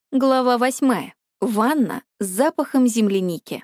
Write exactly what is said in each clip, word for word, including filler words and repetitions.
Глава восьмая. Ванна с запахом земляники.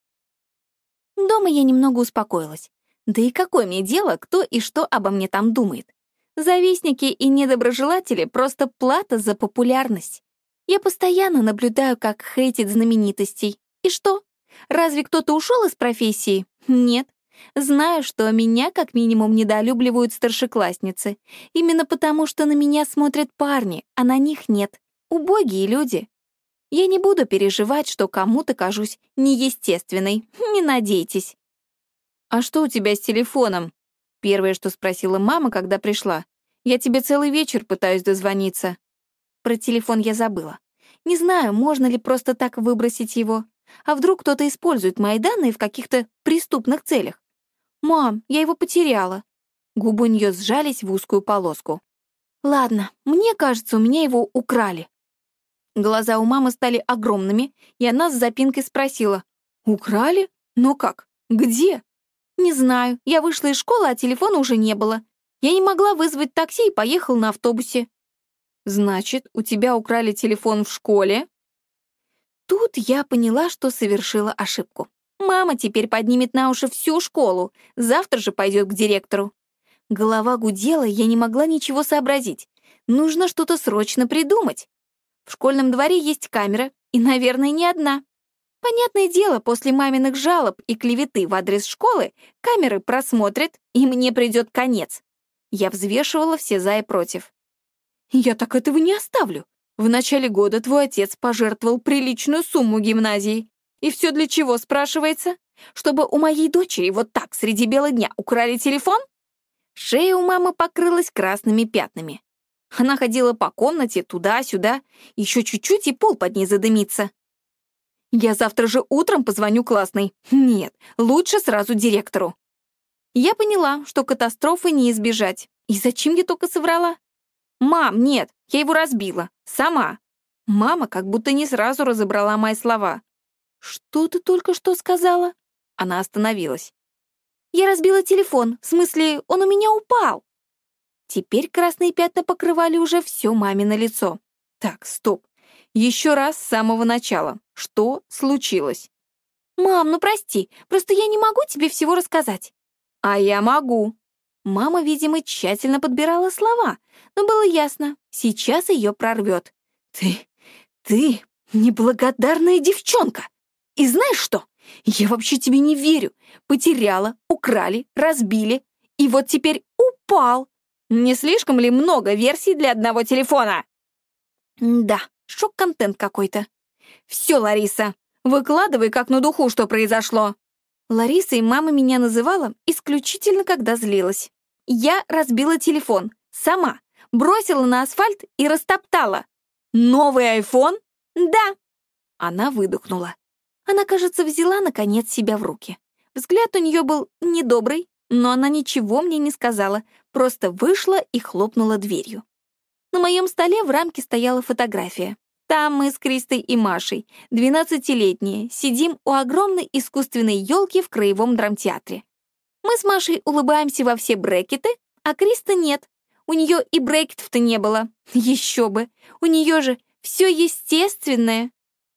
Дома я немного успокоилась. Да и какое мне дело, кто и что обо мне там думает? Завистники и недоброжелатели — просто плата за популярность. Я постоянно наблюдаю, как хейтят знаменитостей. И что? Разве кто-то ушел из профессии? Нет. Знаю, что меня как минимум недолюбливают старшеклассницы. Именно потому, что на меня смотрят парни, а на них нет. Убогие люди. Я не буду переживать, что кому-то кажусь неестественной. Не надейтесь. «А что у тебя с телефоном?» Первое, что спросила мама, когда пришла. «Я тебе целый вечер пытаюсь дозвониться». Про телефон я забыла. Не знаю, можно ли просто так выбросить его. А вдруг кто-то использует мои данные в каких-то преступных целях? «Мам, я его потеряла». Губы у нее сжались в узкую полоску. «Ладно, мне кажется, у меня его украли». Глаза у мамы стали огромными, и она с запинкой спросила: «Украли? Но как? Где?» «Не знаю. Я вышла из школы, а телефона уже не было. Я не могла вызвать такси и поехала на автобусе». «Значит, у тебя украли телефон в школе?» Тут я поняла, что совершила ошибку. Мама теперь поднимет на уши всю школу, завтра же пойдет к директору. Голова гудела, я не могла ничего сообразить. Нужно что-то срочно придумать. В школьном дворе есть камера, и, наверное, не одна. Понятное дело, после маминых жалоб и клеветы в адрес школы камеры просмотрят, и мне придет конец. Я взвешивала все за и против. «Я так этого не оставлю. В начале года твой отец пожертвовал приличную сумму гимназии. И все для чего, спрашивается? Чтобы у моей дочери вот так среди бела дня украли телефон?» Шея у мамы покрылась красными пятнами. Она ходила по комнате туда-сюда, еще чуть-чуть, и пол под ней задымится. «Я завтра же утром позвоню классной. Нет, лучше сразу директору». Я поняла, что катастрофы не избежать. И зачем я только соврала? «Мам, нет, я его разбила. Сама». Мама как будто не сразу разобрала мои слова. «Что ты только что сказала?» Она остановилась. «Я разбила телефон, в смысле, он у меня упал». Теперь красные пятна покрывали уже все мамино лицо. Так, стоп. Еще раз с самого начала. Что случилось? «Мам, ну прости, просто я не могу тебе всего рассказать». «А я могу». Мама, видимо, тщательно подбирала слова, но было ясно, сейчас ее прорвет. «Ты, ты неблагодарная девчонка! И знаешь что? Я вообще тебе не верю. Потеряла, украли, разбили, и вот теперь упал. Не слишком ли много версий для одного телефона?» Да, шок-контент какой-то. «Все, Лариса, выкладывай как на духу, что произошло». Ларисой мама меня называла исключительно, когда злилась. Я разбила телефон. Сама. Бросила на асфальт и растоптала. «Новый айфон?» «Да». Она выдохнула. Она, кажется, взяла, наконец, себя в руки. Взгляд у нее был недобрый, но она ничего мне не сказала, просто вышла и хлопнула дверью. На моем столе в рамке стояла фотография. Там мы с Кристой и Машей, двенадцатилетние, сидим у огромной искусственной елки в Краевом драмтеатре. Мы с Машей улыбаемся во все брекеты, а Криста нет. У нее и брекетов-то не было. Еще бы, у нее же все естественное.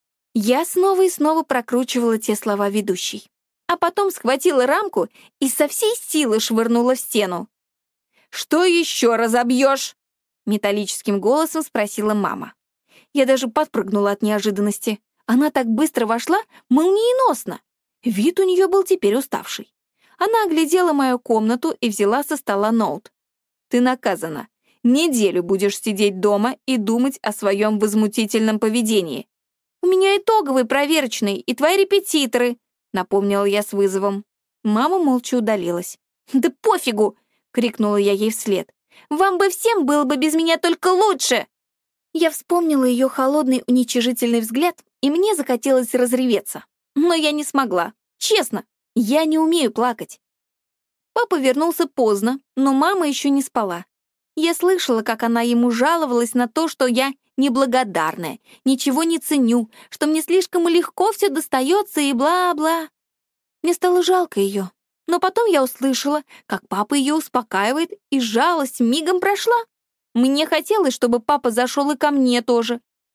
Я снова и снова прокручивала те слова ведущей, а потом схватила рамку и со всей силы швырнула в стену. «Что еще разобьешь?» — металлическим голосом спросила мама. Я даже подпрыгнула от неожиданности. Она так быстро вошла, молниеносно. Вид у нее был теперь уставший. Она оглядела мою комнату и взяла со стола ноут. «Ты наказана. Неделю будешь сидеть дома и думать о своем возмутительном поведении». «У меня итоговый проверочный и твои репетиторы», — напомнила я с вызовом. Мама молча удалилась. «Да пофигу!» — крикнула я ей вслед. «Вам бы всем было бы без меня только лучше!» Я вспомнила ее холодный уничижительный взгляд, и мне захотелось разреветься. Но я не смогла. Честно, я не умею плакать. Папа вернулся поздно, но мама еще не спала. Я слышала, как она ему жаловалась на то, что я неблагодарная, ничего не ценю, что мне слишком легко все достается и бла-бла. Мне стало жалко ее. Но потом я услышала, как папа ее успокаивает, и жалость мигом прошла. Мне хотелось, чтобы папа зашел и ко мне тоже.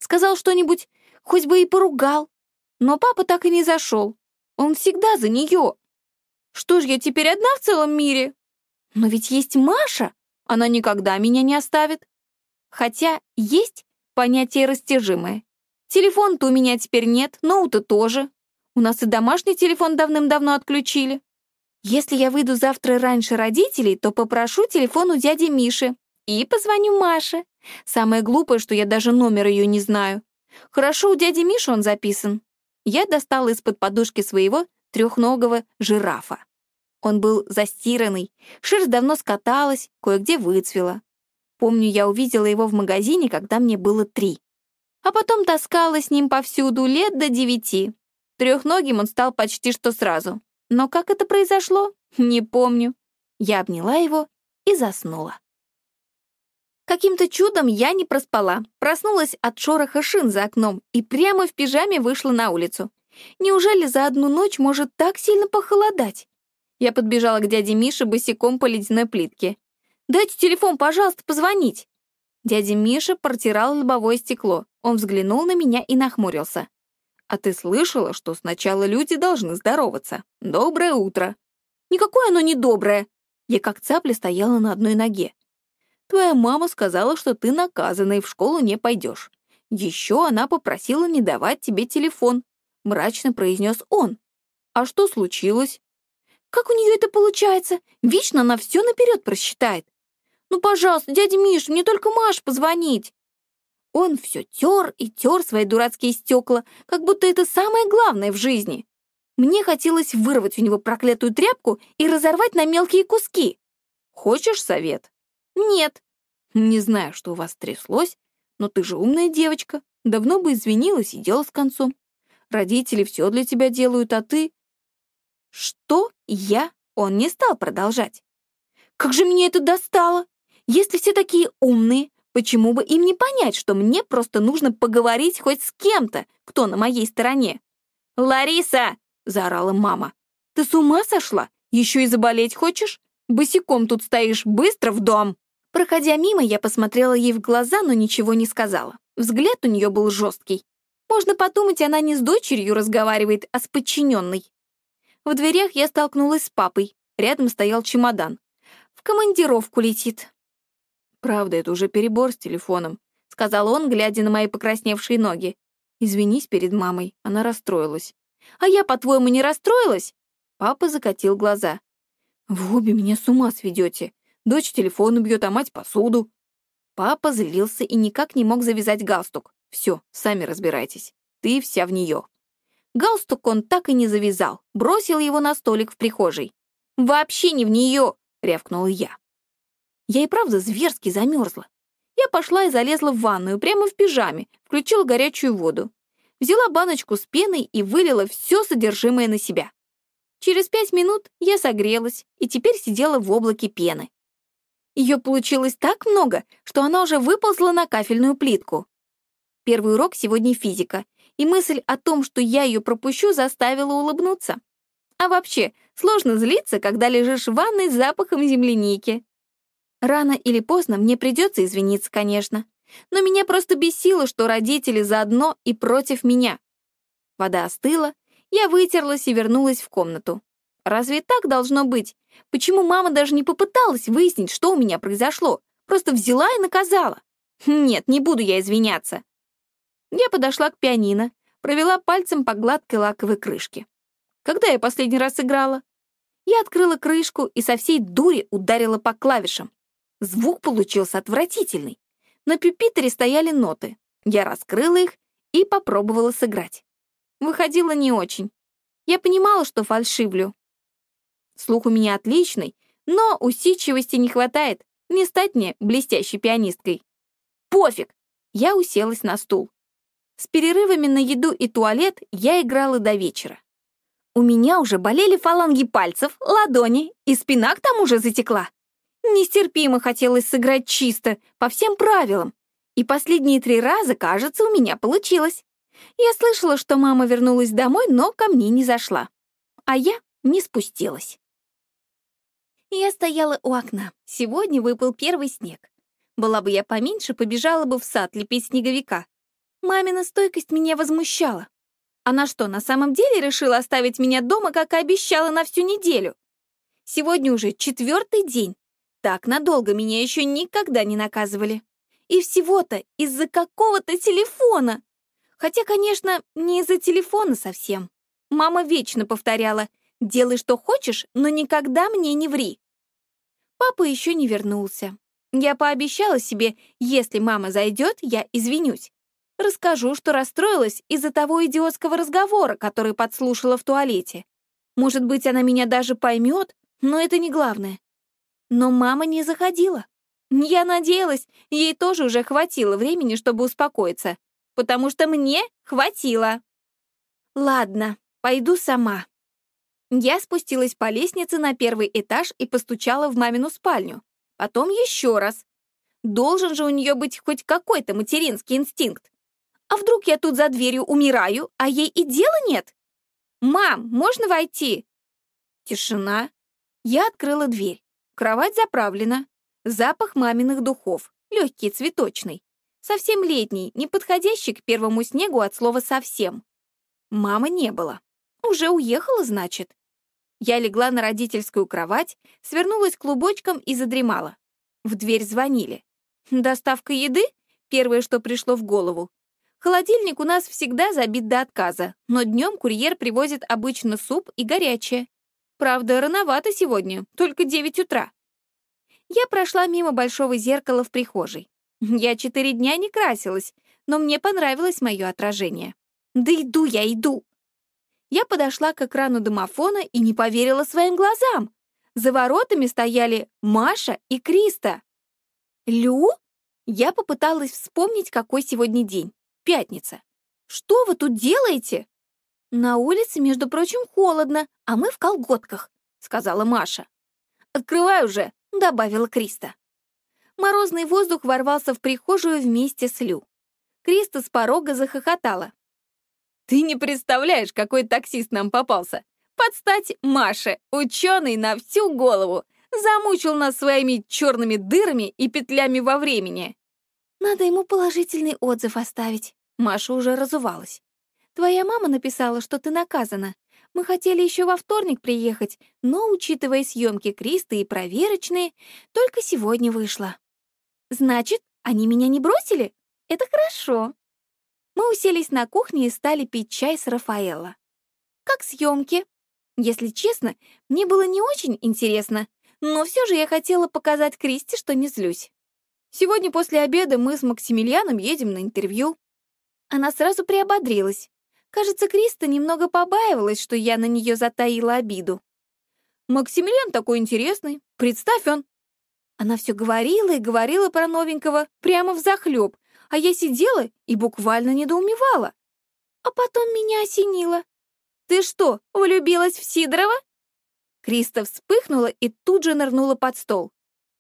Сказал что-нибудь, хоть бы и поругал. Но папа так и не зашел. Он всегда за нее. Что ж, я теперь одна в целом мире? Но ведь есть Маша. Она никогда меня не оставит. Хотя есть понятие растяжимое. Телефон-то у меня теперь нет, ноута тоже. У нас и домашний телефон давным-давно отключили. Если я выйду завтра раньше родителей, то попрошу телефон у дяди Миши и позвоню Маше. Самое глупое, что я даже номер ее не знаю. Хорошо, у дяди Миши он записан. Я достала из-под подушки своего трехногого жирафа. Он был застиранный, шерсть давно скаталась, кое-где выцвела. Помню, я увидела его в магазине, когда мне было три. А потом таскала с ним повсюду лет до девяти. Трехногим он стал почти что сразу. Но как это произошло, не помню. Я обняла его и заснула. Каким-то чудом я не проспала, проснулась от шороха шин за окном и прямо в пижаме вышла на улицу. Неужели за одну ночь может так сильно похолодать? Я подбежала к дяде Мише босиком по ледяной плитке. «Дайте телефон, пожалуйста, позвонить». Дядя Миша протирал лобовое стекло. Он взглянул на меня и нахмурился. «А ты слышала, что сначала люди должны здороваться? Доброе утро». «Никакое оно не доброе». Я как цапля стояла на одной ноге. «Твоя мама сказала, что ты наказана и в школу не пойдешь. Еще она попросила не давать тебе телефон», — мрачно произнес он. «А что случилось?» «Как у нее это получается? Вечно она все наперед просчитает. Ну, пожалуйста, дядя Миш, мне только Маш позвонить». Он все тер и тер свои дурацкие стекла, как будто это самое главное в жизни. Мне хотелось вырвать у него проклятую тряпку и разорвать на мелкие куски. «Хочешь совет?» «Нет». «Не знаю, что у вас тряслось, но ты же умная девочка. Давно бы извинилась и дело с концом. Родители все для тебя делают, а ты...» «Что? Я?» Он не стал продолжать. «Как же меня это достало! Если все такие умные, почему бы им не понять, что мне просто нужно поговорить хоть с кем-то, кто на моей стороне?» «Лариса!» — заорала мама. «Ты с ума сошла? Еще и заболеть хочешь? Босиком тут стоишь, быстро в дом!» Проходя мимо, я посмотрела ей в глаза, но ничего не сказала. Взгляд у нее был жесткий. Можно подумать, она не с дочерью разговаривает, а с подчиненной. В дверях я столкнулась с папой. Рядом стоял чемодан. В командировку летит. «Правда, это уже перебор с телефоном», — сказал он, глядя на мои покрасневшие ноги. «Извинись перед мамой, она расстроилась». «А я, по-твоему, не расстроилась?» Папа закатил глаза. «Вы обе меня с ума сведете. Дочь телефон убьет, а мать посуду». Папа злился и никак не мог завязать галстук. «Все, сами разбирайтесь. Ты вся в нее». Галстук он так и не завязал, бросил его на столик в прихожей. «Вообще не в нее!» — рявкнула я. Я и правда зверски замерзла. Я пошла и залезла в ванную прямо в пижаме, включила горячую воду. Взяла баночку с пеной и вылила все содержимое на себя. Через пять минут я согрелась и теперь сидела в облаке пены. Ее получилось так много, что она уже выползла на кафельную плитку. Первый урок сегодня физика, и мысль о том, что я ее пропущу, заставила улыбнуться. А вообще, сложно злиться, когда лежишь в ванной с запахом земляники. Рано или поздно мне придется извиниться, конечно, но меня просто бесило, что родители заодно и против меня. Вода остыла, я вытерлась и вернулась в комнату. Разве так должно быть? Почему мама даже не попыталась выяснить, что у меня произошло? Просто взяла и наказала. Нет, не буду я извиняться. Я подошла к пианино, провела пальцем по гладкой лаковой крышке. Когда я последний раз играла? Я открыла крышку и со всей дури ударила по клавишам. Звук получился отвратительный. На пюпитре стояли ноты. Я раскрыла их и попробовала сыграть. Выходило не очень. Я понимала, что фальшивлю. Слух у меня отличный, но усидчивости не хватает. Не стать мне блестящей пианисткой. Пофиг! Я уселась на стул. С перерывами на еду и туалет я играла до вечера. У меня уже болели фаланги пальцев, ладони, и спина к тому же затекла. Нестерпимо хотелось сыграть чисто, по всем правилам. И последние три раза, кажется, у меня получилось. Я слышала, что мама вернулась домой, но ко мне не зашла. А я не спустилась. Я стояла у окна. Сегодня выпал первый снег. Была бы я поменьше, побежала бы в сад лепить снеговика. Мамина стойкость меня возмущала. Она что, на самом деле решила оставить меня дома, как и обещала, на всю неделю? Сегодня уже четвертый день. Так надолго меня еще никогда не наказывали. И всего-то из-за какого-то телефона. Хотя, конечно, не из-за телефона совсем. Мама вечно повторяла: «Делай, что хочешь, но никогда мне не ври». Папа еще не вернулся. Я пообещала себе, если мама зайдет, я извинюсь. Расскажу, что расстроилась из-за того идиотского разговора, который подслушала в туалете. Может быть, она меня даже поймет, но это не главное. Но мама не заходила. Я надеялась, ей тоже уже хватило времени, чтобы успокоиться, потому что мне хватило. Ладно, пойду сама. Я спустилась по лестнице на первый этаж и постучала в мамину спальню. Потом еще раз. Должен же у нее быть хоть какой-то материнский инстинкт. А вдруг я тут за дверью умираю, а ей и дела нет? «Мам, можно войти?» Тишина. Я открыла дверь. Кровать заправлена. Запах маминых духов. Легкий, цветочный. Совсем летний, не подходящий к первому снегу от слова «совсем». Мамы не было. Уже уехала, значит. Я легла на родительскую кровать, свернулась клубочком и задремала. В дверь звонили. Доставка еды — первое, что пришло в голову. Холодильник у нас всегда забит до отказа, но днем курьер привозит обычно суп и горячее. Правда, рановато сегодня, только девять утра. Я прошла мимо большого зеркала в прихожей. Я четыре дня не красилась, но мне понравилось мое отражение. Да иду я, иду. Я подошла к экрану домофона и не поверила своим глазам. За воротами стояли Маша и Криста. «Лю?» Я попыталась вспомнить, какой сегодня день. Пятница. «Что вы тут делаете?» «На улице, между прочим, холодно, а мы в колготках», — сказала Маша. «Открывай уже», — добавила Криста. Морозный воздух ворвался в прихожую вместе с Лю. Криста с порога захохотала. «Ты не представляешь, какой таксист нам попался. Под стать Маше, ученый на всю голову. Замучил нас своими черными дырами и петлями во времени». «Надо ему положительный отзыв оставить». Маша уже разувалась. «Твоя мама написала, что ты наказана. Мы хотели еще во вторник приехать, но, учитывая съемки Кристы и проверочные, только сегодня вышло». «Значит, они меня не бросили? Это хорошо». Мы уселись на кухне и стали пить чай с Рафаэлло. «Как съемки?» Если честно, мне было не очень интересно, но все же я хотела показать Кристе, что не злюсь. Сегодня после обеда мы с Максимилианом едем на интервью. Она сразу приободрилась. Кажется, Криста немного побаивалась, что я на нее затаила обиду. Максимилиан такой интересный, представь он. Она все говорила и говорила про новенького прямо взахлеб, а я сидела и буквально недоумевала. А потом меня осенило. «Ты что, влюбилась в Сидорова?» Криста вспыхнула и тут же нырнула под стол.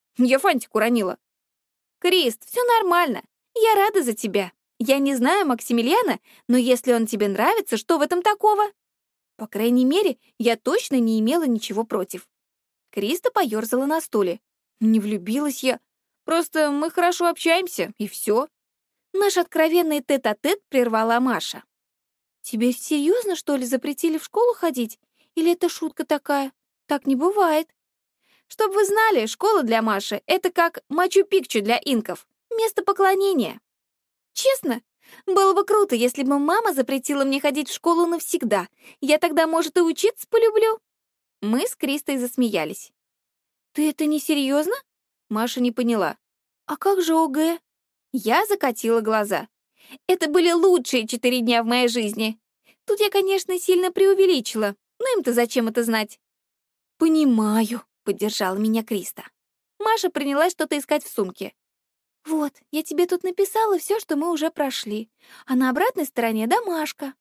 Я фантик уронила. «Крист, все нормально. Я рада за тебя. Я не знаю Максимилиана, но если он тебе нравится, что в этом такого?» По крайней мере, я точно не имела ничего против. Криста поёрзала на стуле. «Не влюбилась я. Просто мы хорошо общаемся, и все». Наш откровенный тет-а-тет прервала Маша. «Тебе серьезно, что ли, запретили в школу ходить? Или это шутка такая? Так не бывает». «Чтоб вы знали, школа для Маши — это как Мачу-Пикчу для инков. Место поклонения». «Честно? Было бы круто, если бы мама запретила мне ходить в школу навсегда. Я тогда, может, и учиться полюблю». Мы с Кристой засмеялись. «Ты это не серьезно?» Маша не поняла. «А как же ОГЭ?» Я закатила глаза. «Это были лучшие четыре дня в моей жизни. Тут я, конечно, сильно преувеличила, но им-то зачем это знать?» «Понимаю», — поддержала меня Криста. Маша принялась что-то искать в сумке. «Вот, я тебе тут написала все, что мы уже прошли, а на обратной стороне домашка».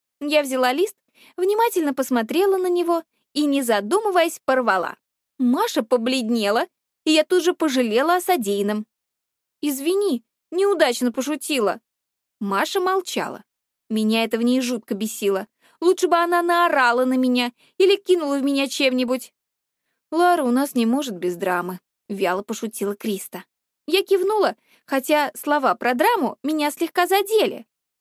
Я взяла лист, внимательно посмотрела на него и, не задумываясь, порвала. Маша побледнела, и я тут же пожалела о содеянном. «Извини, неудачно пошутила». Маша молчала. Меня это в ней жутко бесило. Лучше бы она наорала на меня или кинула в меня чем-нибудь. «Лара у нас не может без драмы», — вяло пошутила Криста. Я кивнула, хотя слова про драму меня слегка задели.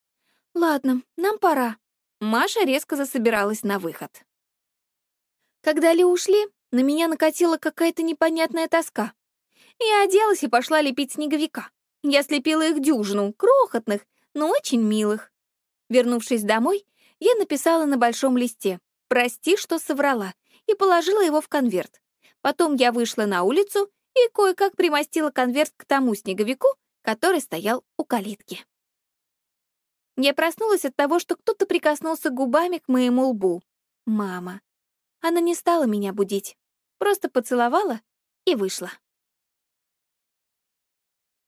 Ладно, нам пора. Маша резко засобиралась на выход. Когда Ли ушли, на меня накатила какая-то непонятная тоска. Я оделась и пошла лепить снеговика. Я слепила их дюжину, крохотных, но очень милых. Вернувшись домой, я написала на большом листе «Прости, что соврала» и положила его в конверт. Потом я вышла на улицу и кое-как примостила конверт к тому снеговику, который стоял у калитки. Я проснулась от того, что кто-то прикоснулся губами к моему лбу. Мама. Она не стала меня будить, просто поцеловала и вышла.